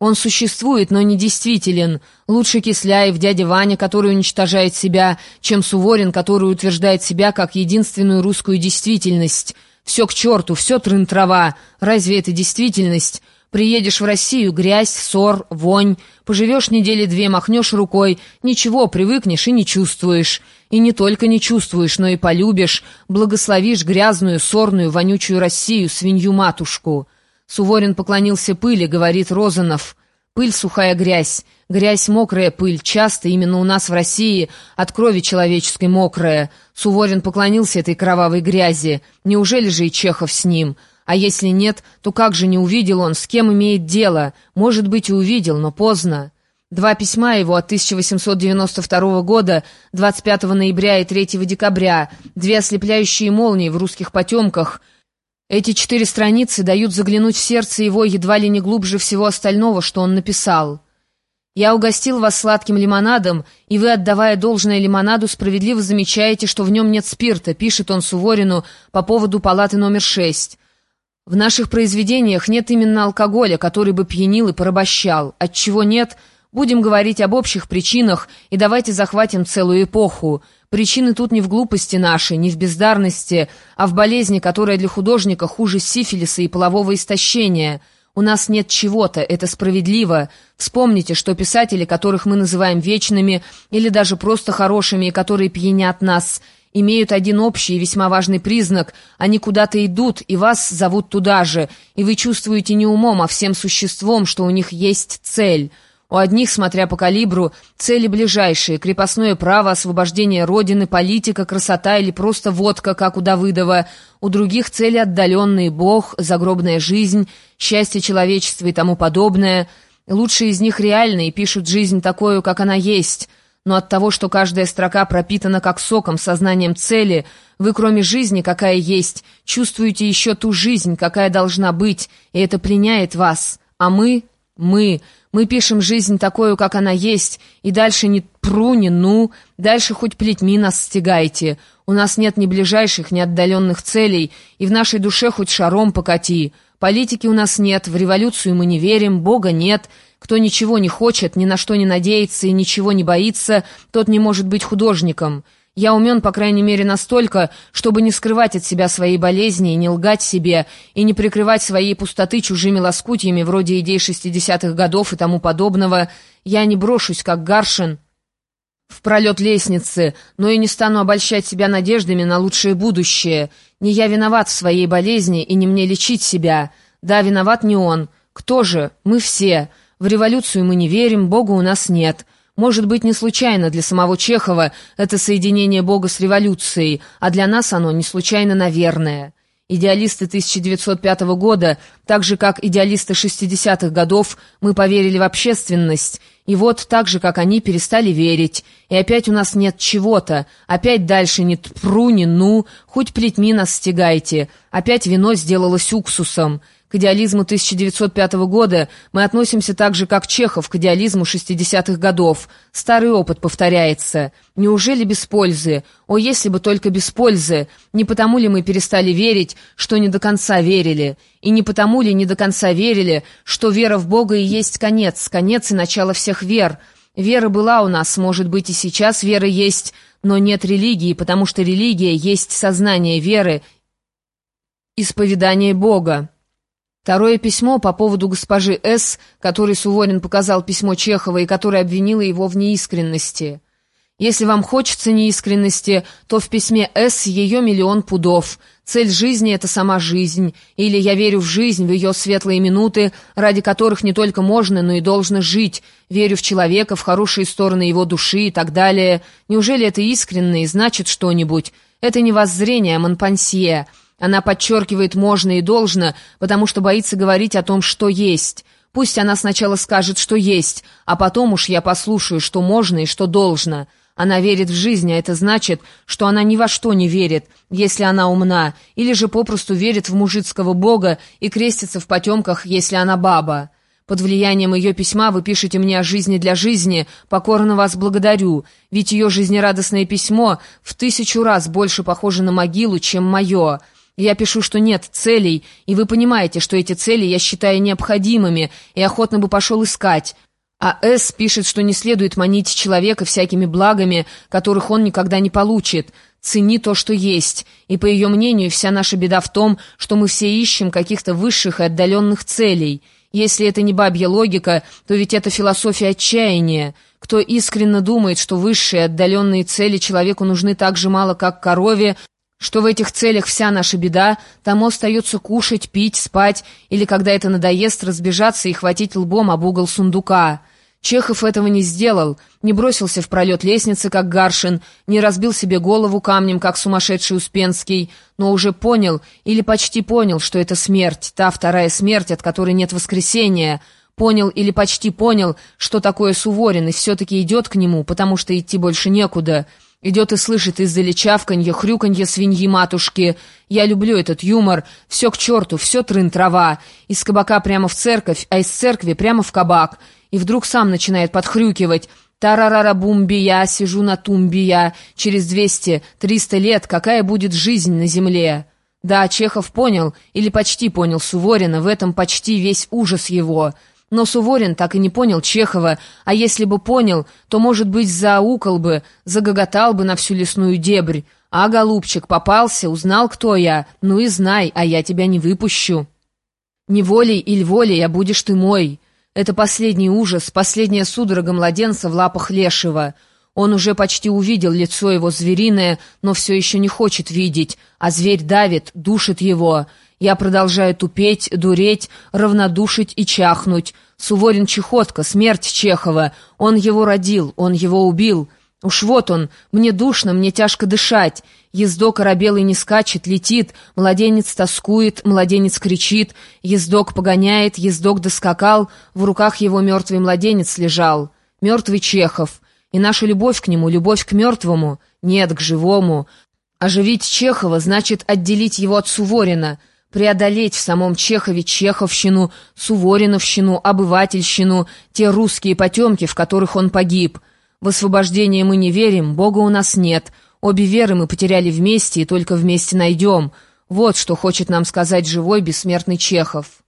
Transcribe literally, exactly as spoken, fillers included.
Он существует, но не действителен. Лучше Кисляев, дядя Ваня, который уничтожает себя, чем Суворин, который утверждает себя как единственную русскую действительность. Все к черту, все трын-трава. Разве это действительность? Приедешь в Россию — грязь, ссор, вонь. Поживешь недели две, махнешь рукой. Ничего, привыкнешь и не чувствуешь. И не только не чувствуешь, но и полюбишь. Благословишь грязную, сорную, вонючую Россию, свинью-матушку. Суворин поклонился пыли, говорит Розанов. Пыль — сухая грязь. Грязь — мокрая пыль. Часто именно у нас в России от крови человеческой мокрая. Суворин поклонился этой кровавой грязи. Неужели же и Чехов с ним? А если нет, то как же не увидел он, с кем имеет дело? Может быть, и увидел, но поздно. Два письма его от тысяча восемьсот девяносто второго года, двадцать пятого ноября и третьего декабря, две ослепляющие молнии в русских потемках. Эти четыре страницы дают заглянуть в сердце его едва ли не глубже всего остального, что он написал. «Я угостил вас сладким лимонадом, и вы, отдавая должное лимонаду, справедливо замечаете, что в нем нет спирта», пишет он Суворину по поводу палаты номер шесть. «В наших произведениях нет именно алкоголя, который бы пьянил и порабощал. Отчего нет? Будем говорить об общих причинах, и давайте захватим целую эпоху. Причины тут не в глупости нашей, не в бездарности, а в болезни, которая для художника хуже сифилиса и полового истощения. У нас нет чего-то, это справедливо. Вспомните, что писатели, которых мы называем вечными, или даже просто хорошими, и которые пьянят нас, имеют один общий и весьма важный признак. Они куда-то идут, и вас зовут туда же, и вы чувствуете не умом, а всем существом, что у них есть цель». У одних, смотря по калибру, цели ближайшие: крепостное право, освобождение родины, политика, красота или просто водка, как у Давыдова. У других цели отдаленные: Бог, загробная жизнь, счастье человечества и тому подобное. Лучшие из них реальные и пишут жизнь такую, как она есть. Но от того, что каждая строка пропитана как соком, сознанием цели, вы, кроме жизни, какая есть, чувствуете еще ту жизнь, какая должна быть, и это пленяет вас. А мы, мы... Мы пишем жизнь такую, как она есть, и дальше ни пру, ни ну, дальше хоть плетьми нас стягайте. У нас нет ни ближайших, ни отдаленных целей, и в нашей душе хоть шаром покати. Политики у нас нет, в революцию мы не верим, Бога нет. Кто ничего не хочет, ни на что не надеется и ничего не боится, тот не может быть художником. Я умен, по крайней мере, настолько, чтобы не скрывать от себя свои болезни и не лгать себе, и не прикрывать свои пустоты чужими лоскутьями, вроде идей шестидесятых годов и тому подобного. Я не брошусь, как Гаршин, в пролет лестницы, но и не стану обольщать себя надеждами на лучшее будущее. Не я виноват в своей болезни, и не мне лечить себя. Да, виноват не он. Кто же? Мы все. В революцию мы не верим, Бога у нас нет». Может быть, не случайно для самого Чехова это соединение Бога с революцией, а для нас оно не случайно, наверное. Идеалисты тысяча девятьсот пятого года, так же как идеалисты шестидесятых годов, мы поверили в общественность, и вот так же, как они, перестали верить. И опять у нас нет чего-то, опять дальше ни тпру, ни ну, хоть плетьми нас стягайте, опять вино сделалось уксусом. К идеализму тысяча девятьсот пятого года мы относимся так же, как Чехов к идеализму шестидесятых годов. Старый опыт повторяется. Неужели без пользы? О, если бы только без пользы! Не потому ли мы перестали верить, что не до конца верили? И не потому ли не до конца верили, что вера в Бога и есть конец, конец и начало всех вер? Вера была у нас, может быть, и сейчас вера есть, но нет религии, потому что религия есть сознание веры, исповедание Бога. Второе письмо по поводу госпожи С., которой Суворин показал письмо Чехова и которая обвинила его в неискренности. Если вам хочется неискренности, то в письме С. ее миллион пудов. Цель жизни — это сама жизнь. Или я верю в жизнь, в ее светлые минуты, ради которых не только можно, но и должно жить. Верю в человека, в хорошие стороны его души и так далее. Неужели это искренне и значит что-нибудь? Это не воззрение, а монпансье. Она подчеркивает «можно» и «должно», потому что боится говорить о том, что есть. Пусть она сначала скажет, что есть, а потом уж я послушаю, что можно и что должно. Она верит в жизнь, а это значит, что она ни во что не верит, если она умна, или же попросту верит в мужицкого бога и крестится в потемках, если она баба. Под влиянием ее письма вы пишете мне о жизни для жизни, покорно вас благодарю, ведь ее жизнерадостное письмо в тысячу раз больше похоже на могилу, чем мое. Я пишу, что нет целей, и вы понимаете, что эти цели я считаю необходимыми и охотно бы пошел искать. А С. пишет, что не следует манить человека всякими благами, которых он никогда не получит. Цени то, что есть. И, по ее мнению, вся наша беда в том, что мы все ищем каких-то высших и отдаленных целей. Если это не бабья логика, то ведь это философия отчаяния. Кто искренне думает, что высшие отдаленные цели человеку нужны так же мало, как корове, что в этих целях вся наша беда, тому остается кушать, пить, спать, или, когда это надоест, разбежаться и хватить лбом об угол сундука. Чехов этого не сделал, не бросился в пролет лестницы, как Гаршин, не разбил себе голову камнем, как сумасшедший Успенский, но уже понял, или почти понял, что это смерть, та вторая смерть, от которой нет воскресения. Понял или почти понял, что такое Суворин, и все-таки идет к нему, потому что идти больше некуда. Идет и слышит издали чавканье, хрюканье свиньи-матушки. Я люблю этот юмор. Все к черту, все трын-трава. Из кабака прямо в церковь, а из церкви прямо в кабак. И вдруг сам начинает подхрюкивать. Тарарара-бумби, я сижу на тумбе, я. Через двести-триста лет какая будет жизнь на земле? Да, Чехов понял, или почти понял Суворина, в этом почти весь ужас его. Но Суворин так и не понял Чехова, а если бы понял, то, может быть, заукал бы, загоготал бы на всю лесную дебрь. А, голубчик, попался, узнал, кто я, ну и знай, а я тебя не выпущу. Неволей или волей, а будешь ты мой. Это последний ужас, последняя судорога младенца в лапах лешего. Он уже почти увидел лицо его звериное, но все еще не хочет видеть, а зверь давит, душит его. Я продолжаю тупеть, дуреть, равнодушить и чахнуть. Суворин чехотка, смерть Чехова. Он его родил, он его убил. Уж вот он, мне душно, мне тяжко дышать. Ездок оробелый не скачет, летит, младенец тоскует, младенец кричит, ездок погоняет, ездок доскакал, в руках его мертвый младенец лежал. Мертвый Чехов. И наша любовь к нему, любовь к мертвому, нет, к живому. Оживить Чехова значит отделить его от Суворина, преодолеть в самом Чехове чеховщину, сувориновщину, обывательщину, те русские потемки, в которых он погиб. В освобождение мы не верим, Бога у нас нет. Обе веры мы потеряли вместе и только вместе найдем. Вот что хочет нам сказать живой бессмертный Чехов.